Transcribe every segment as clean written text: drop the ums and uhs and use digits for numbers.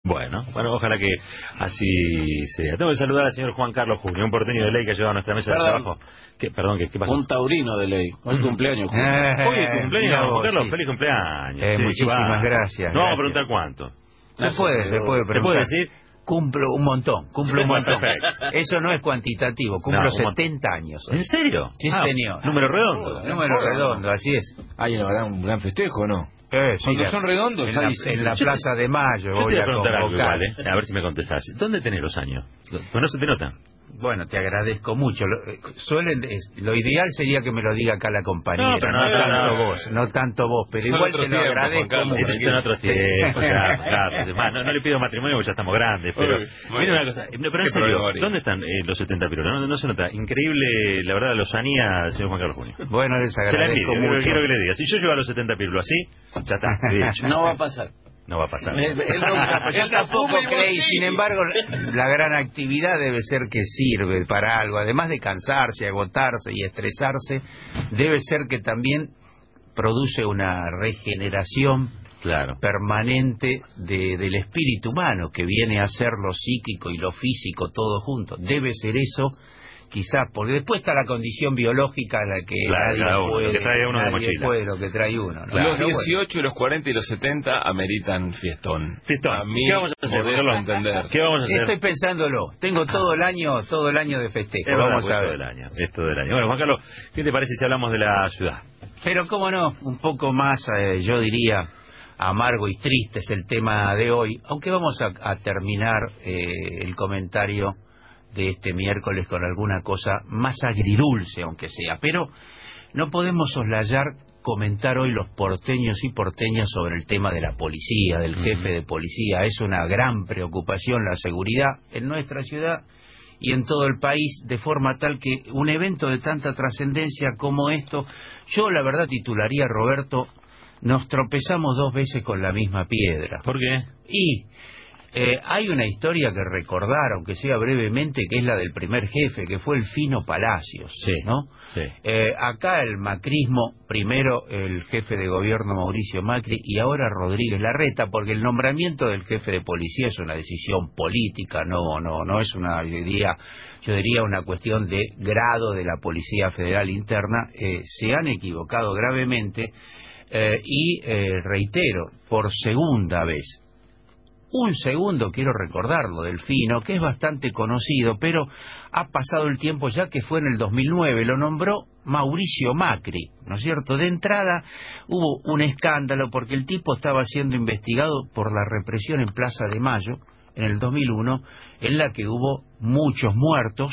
Bueno, ojalá que así sea. Tengo que saludar al señor Juan Carlos Junio, un porteño de ley que ha llegado a nuestra mesa de trabajo. ¿Qué pasó? Un taurino de ley. Hoy cumpleaños, Julio. Hoy es cumpleaños, Juan Carlos, sí. feliz cumpleaños. Sí, Muchísimas gracias. No vamos a preguntar cuánto. Se puede preguntar. ¿Se puede decir? Cumplo un montón. Perfecto. Eso no es cuantitativo, cumplo No, 70 años. ¿En serio? Sí, señor. Número redondo. Número redondo, así es. ¿Hay un gran festejo, no? Sí, Cuando son redondos, en la Plaza de Mayo Yo te voy voy a a preguntar algo convocar. igual, a ver si me contestás. ¿Dónde tenés los años? Pues no se te nota. Bueno, te agradezco mucho. Lo ideal sería que me lo diga acá la compañera, No, pero no tanto vos, pero Son igual te otros lo tiempos, agradezco Juan Carlos. mucho. Son otros tiempos, claro. No le pido matrimonio porque ya estamos grandes, pero mira una cosa, pero en serio, ¿dónde están los 70 pirulos? No se nota. Increíble, la verdad, lozanía, señor Juan Carlos Junio. Bueno, les Se la agradezco envidio, mucho. quiero que le diga. Si yo llego a los 70 pirulos así, ya está, dicho. No va a pasar. No va a pasar. Yo tampoco creí, sin embargo, la gran actividad debe ser que sirve para algo, además de cansarse, agotarse y estresarse, debe ser que también produce una regeneración permanente del espíritu humano, que viene a ser lo psíquico y lo físico todo junto. Debe ser eso, quizás, porque después está la condición biológica a la que nadie puede, lo que trae uno de mochila. lo que trae uno, ¿no? Los 18, los 40 y los 70 ameritan fiestón. A mí, ¿qué vamos a hacer? Poderlo entender. ¿Qué vamos a hacer? Estoy pensándolo. Tengo todo el año de festejo. Vamos a ver. Es todo el año. Bueno, Juan Carlos, ¿qué te parece si hablamos de la ciudad? Pero cómo no, un poco más, yo diría, amargo y triste es el tema de hoy, aunque vamos a terminar el comentario de este miércoles con alguna cosa más agridulce, aunque sea. Pero no podemos soslayar comentar hoy los porteños y porteñas sobre el tema de la policía, del jefe de policía. Es una gran preocupación la seguridad en nuestra ciudad y en todo el país, de forma tal que un evento de tanta trascendencia como esto, yo la verdad titularía, Roberto, nos tropezamos dos veces con la misma piedra. ¿Por qué? Y hay una historia que recordar, aunque sea brevemente, que es la del primer jefe, que fue el Fino Palacios, ¿no? Sí. Acá el macrismo, primero el jefe de gobierno Mauricio Macri y ahora Rodríguez Larreta, porque el nombramiento del jefe de policía es una decisión política, no es una, yo diría una cuestión de grado de la Policía Federal Interna. Se han equivocado gravemente y reitero, por segunda vez. Un segundo quiero recordarlo del Fino, que es bastante conocido, pero ha pasado el tiempo ya, que fue en el 2009, lo nombró Mauricio Macri, ¿no es cierto? De entrada hubo un escándalo porque el tipo estaba siendo investigado por la represión en Plaza de Mayo en el 2001, en la que hubo muchos muertos,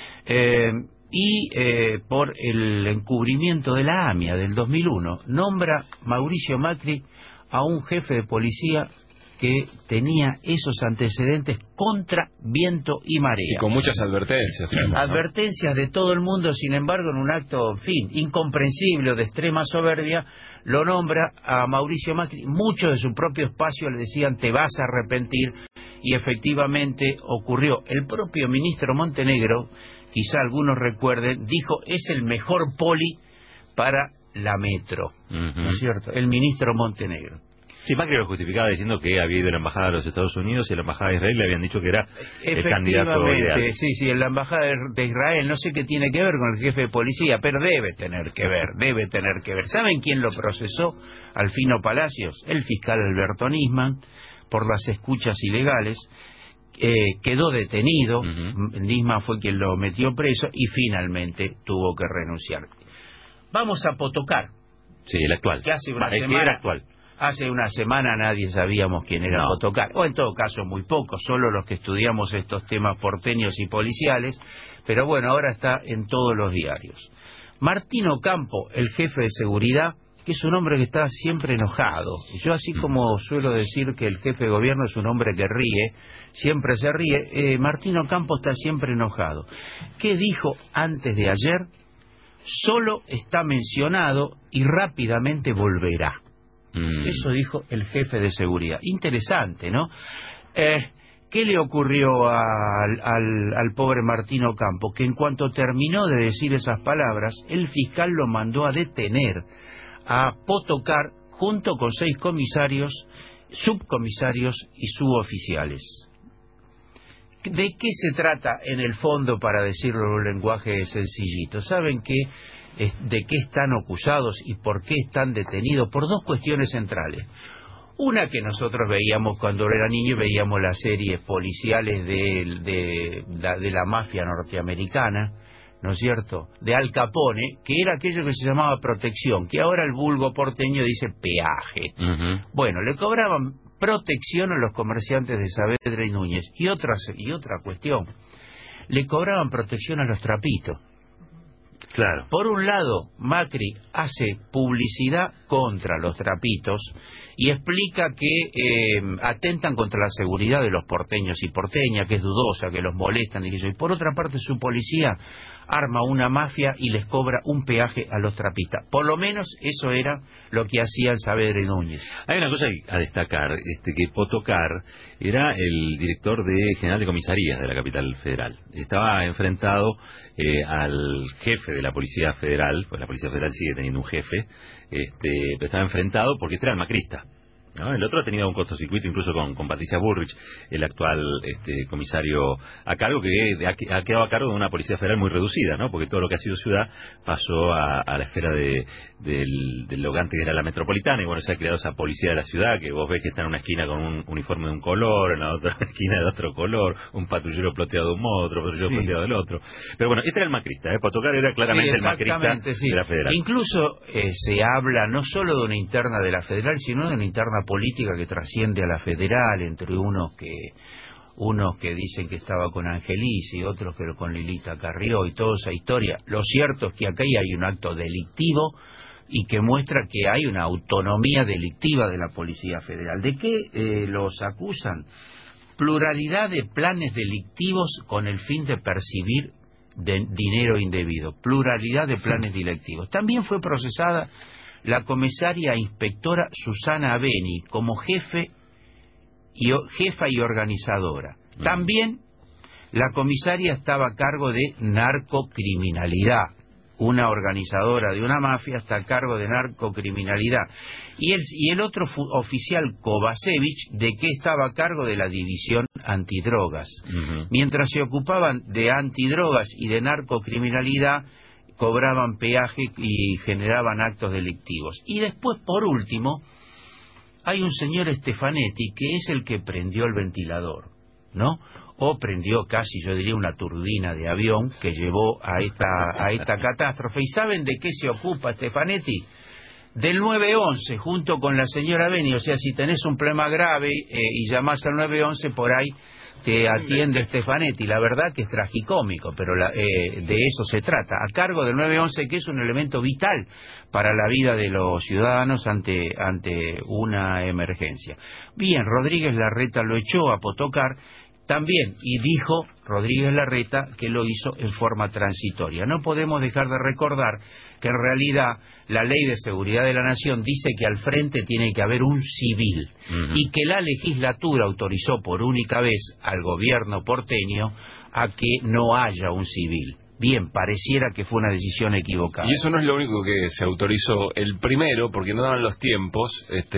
y por el encubrimiento de la AMIA del 2001, nombra Mauricio Macri a un jefe de policía que tenía esos antecedentes contra viento y marea. Y con muchas advertencias. Advertencias de todo el mundo, sin embargo, en un acto, en fin, incomprensible o de extrema soberbia, lo nombra a Mauricio Macri. Muchos de su propio espacio le decían, te vas a arrepentir, y efectivamente ocurrió. El propio ministro Montenegro, quizá algunos recuerden, dijo, es el mejor poli para la metro, ¿no es cierto? El ministro Montenegro. Sí, Macri lo justificaba diciendo que había ido a la embajada de los Estados Unidos y a la embajada de Israel le habían dicho que era el candidato ideal. Sí, en la embajada de Israel, no sé qué tiene que ver con el jefe de policía, pero debe tener que ver. ¿Saben quién lo procesó al Fino Palacios? El fiscal Alberto Nisman, por las escuchas ilegales. Quedó detenido, Nisman fue quien lo metió preso y finalmente tuvo que renunciar. Vamos a Potoccar. Sí, el actual. Que hace una semana actual. Hace una semana nadie sabíamos quién era Potoccar, o en todo caso muy pocos, solo los que estudiamos estos temas porteños y policiales, pero bueno, ahora está en todos los diarios. Martín Ocampo, el jefe de seguridad, que es un hombre que está siempre enojado. Yo, así como suelo decir que el jefe de gobierno es un hombre que ríe, siempre se ríe, Martín Ocampo está siempre enojado. ¿Qué dijo antes de ayer? Solo está mencionado y rápidamente volverá. Eso dijo el jefe de seguridad. Interesante, ¿no? ¿Qué le ocurrió al pobre Martín Ocampo? Que en cuanto terminó de decir esas palabras, el fiscal lo mandó a detener a Potoccar junto con 6 comisarios subcomisarios y suboficiales. ¿De qué se trata en el fondo, para decirlo en un lenguaje sencillito? ¿Saben de qué están acusados y por qué están detenidos? Por dos cuestiones centrales. Una que nosotros veíamos cuando era niño, veíamos las series policiales de la mafia norteamericana, ¿no es cierto?, de Al Capone, que era aquello que se llamaba protección, que ahora el vulgo porteño dice peaje. Bueno, le cobraban protección a los comerciantes de Saavedra y Núñez. Y otra cuestión, le cobraban protección a los trapitos. Claro. Por un lado, Macri hace publicidad contra los trapitos y explica que atentan contra la seguridad de los porteños y porteñas, que es dudosa, que los molestan y que eso. Y por otra parte, su policía arma una mafia y les cobra un peaje a los trapistas. Por lo menos eso era lo que hacían Saavedra y Núñez. Hay una cosa a destacar, que Potocar era el director general de comisarías de la capital federal. Estaba enfrentado al jefe de la Policía Federal, pues la Policía Federal sigue teniendo un jefe, pero estaba enfrentado porque este era el macrista, ¿no? El otro ha tenido un cortocircuito incluso con Patricia Bullrich, el actual comisario a cargo, que ha quedado a cargo de una Policía Federal muy reducida, ¿no? Porque todo lo que ha sido ciudad pasó a la esfera de lo que antes era la metropolitana, y bueno, se ha creado esa policía de la ciudad, que vos ves que está en una esquina con un uniforme de un color, en la otra esquina de otro color, un patrullero ploteado de un modo, otro patrullero ploteado del otro. Pero bueno, este era el macrista, Potocar era claramente el macrista de la Federal. Incluso se habla no solo de una interna de la Federal, sino de una interna política que trasciende a la Federal, entre unos que dicen que estaba con Angelici y otros que con Lilita Carrió y toda esa historia. Lo cierto es que acá hay un acto delictivo y que muestra que hay una autonomía delictiva de la Policía Federal. ¿De qué los acusan? Pluralidad de planes delictivos con el fin de percibir dinero indebido. Pluralidad de planes delictivos. También fue procesada la comisaria inspectora Susana Abeni como jefa y organizadora. También la comisaria estaba a cargo de narcocriminalidad. Una organizadora de una mafia está a cargo de narcocriminalidad. Y el otro oficial, Kovacevic, ¿de qué estaba a cargo? De la división antidrogas. Mientras se ocupaban de antidrogas y de narcocriminalidad, cobraban peaje y generaban actos delictivos. Y después, por último, hay un señor Stefanetti, que es el que prendió el ventilador, ¿no? O prendió casi, yo diría, una turbina de avión que llevó a esta catástrofe. ¿Y saben de qué se ocupa Stefanetti? Del 911, junto con la señora Beni. O sea, si tenés un problema grave y llamás al 911, por ahí te atiende Stefanetti. La verdad que es tragicómico, pero de eso se trata. A cargo del 911, que es un elemento vital para la vida de los ciudadanos ante una emergencia. Bien, Rodríguez Larreta lo echó a Potocar también, y dijo Rodríguez Larreta que lo hizo en forma transitoria. No podemos dejar de recordar que en realidad la Ley de Seguridad de la Nación dice que al frente tiene que haber un civil, y que la legislatura autorizó por única vez al gobierno porteño a que no haya un civil. Bien, pareciera que fue una decisión equivocada. Y eso no es lo único que se autorizó. El primero, porque no daban los tiempos,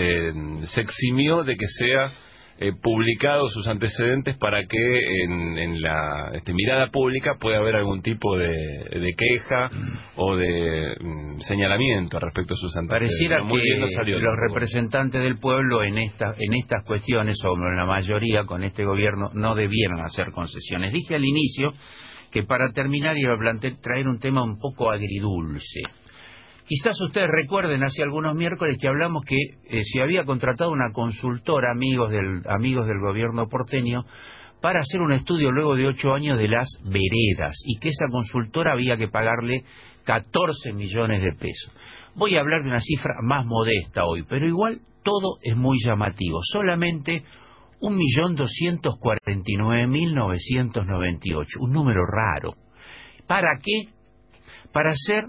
se eximió de que sea publicados sus antecedentes para que en la mirada pública pueda haber algún tipo de queja o de señalamiento respecto a sus antecedentes. Pareciera que los representantes del pueblo en estas cuestiones, o en la mayoría con este gobierno, no debieran hacer concesiones. Dije al inicio que para terminar iba a traer un tema un poco agridulce. Quizás ustedes recuerden, hace algunos miércoles que hablamos que se había contratado una consultora, amigos del gobierno porteño, para hacer un estudio luego de 8 años de las veredas, y que esa consultora había que pagarle 14 millones de pesos. Voy a hablar de una cifra más modesta hoy, pero igual todo es muy llamativo. Solamente 1.249.998, un número raro. ¿Para qué? Para hacer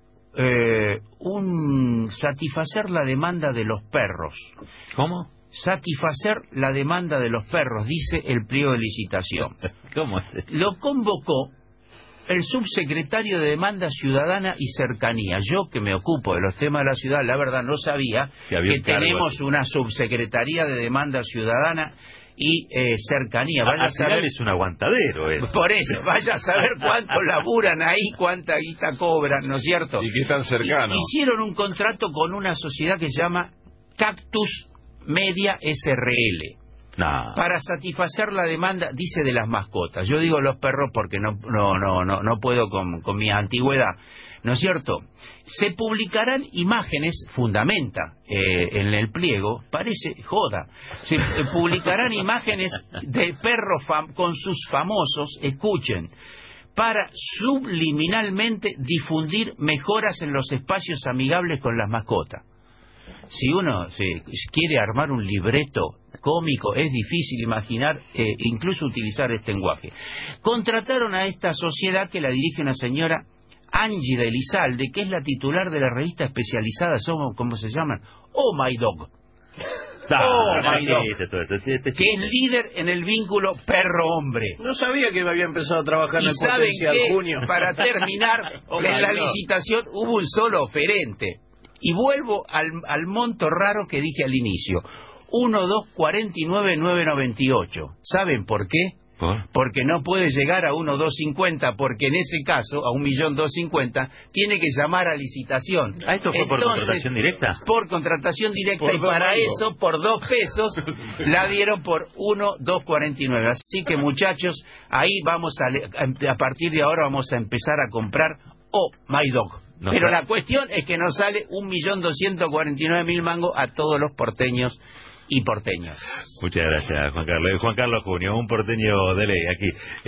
satisfacer la demanda de los perros. ¿Cómo? Satisfacer la demanda de los perros, dice el pliego de licitación. ¿Cómo es eso? Lo convocó el subsecretario de Demanda Ciudadana y Cercanía. Yo, que me ocupo de los temas de la ciudad, la verdad no sabía que tenemos una subsecretaría de Demanda Ciudadana y Cercanía. Vaya al final es un aguantadero eso. Por eso, vaya a saber cuánto laburan ahí, cuánta guita cobran, ¿no es cierto? Y qué tan cercano. Hicieron un contrato con una sociedad que se llama Cactus Media SRL. No. Para satisfacer la demanda, dice, de las mascotas. Yo digo los perros porque no puedo con mi antigüedad, ¿no es cierto? Se publicarán imágenes, fundamenta en el pliego, parece joda, se publicarán imágenes de perros con sus famosos, escuchen, para subliminalmente difundir mejoras en los espacios amigables con las mascotas. Si uno quiere armar un libreto cómico, es difícil imaginar, incluso utilizar este lenguaje. Contrataron a esta sociedad que la dirige una señora Angie de Elizalde, que es la titular de la revista especializada, ¿cómo se llaman? Oh My Dog. Que es líder en el vínculo perro-hombre. No sabía que me había empezado a trabajar en el ¿saben Potencial qué? Junio. Para terminar, en la licitación hubo un solo oferente. Y vuelvo al monto raro que dije al inicio, 1.249.998. ¿Saben por qué? Porque no puede llegar a 1.250, porque en ese caso, a 1.250.000, tiene que llamar a licitación. ¿Esto fue por contratación directa? Por contratación directa, y para eso, por 2 pesos, la dieron por 1.249. Así que, muchachos, ahí vamos a partir de ahora vamos a empezar a comprar Oh My Dog. Pero la cuestión es que nos sale 1.249.000 mangos a todos los porteños y porteñas. Muchas gracias, Juan Carlos. Juan Carlos Junio, un porteño de ley aquí.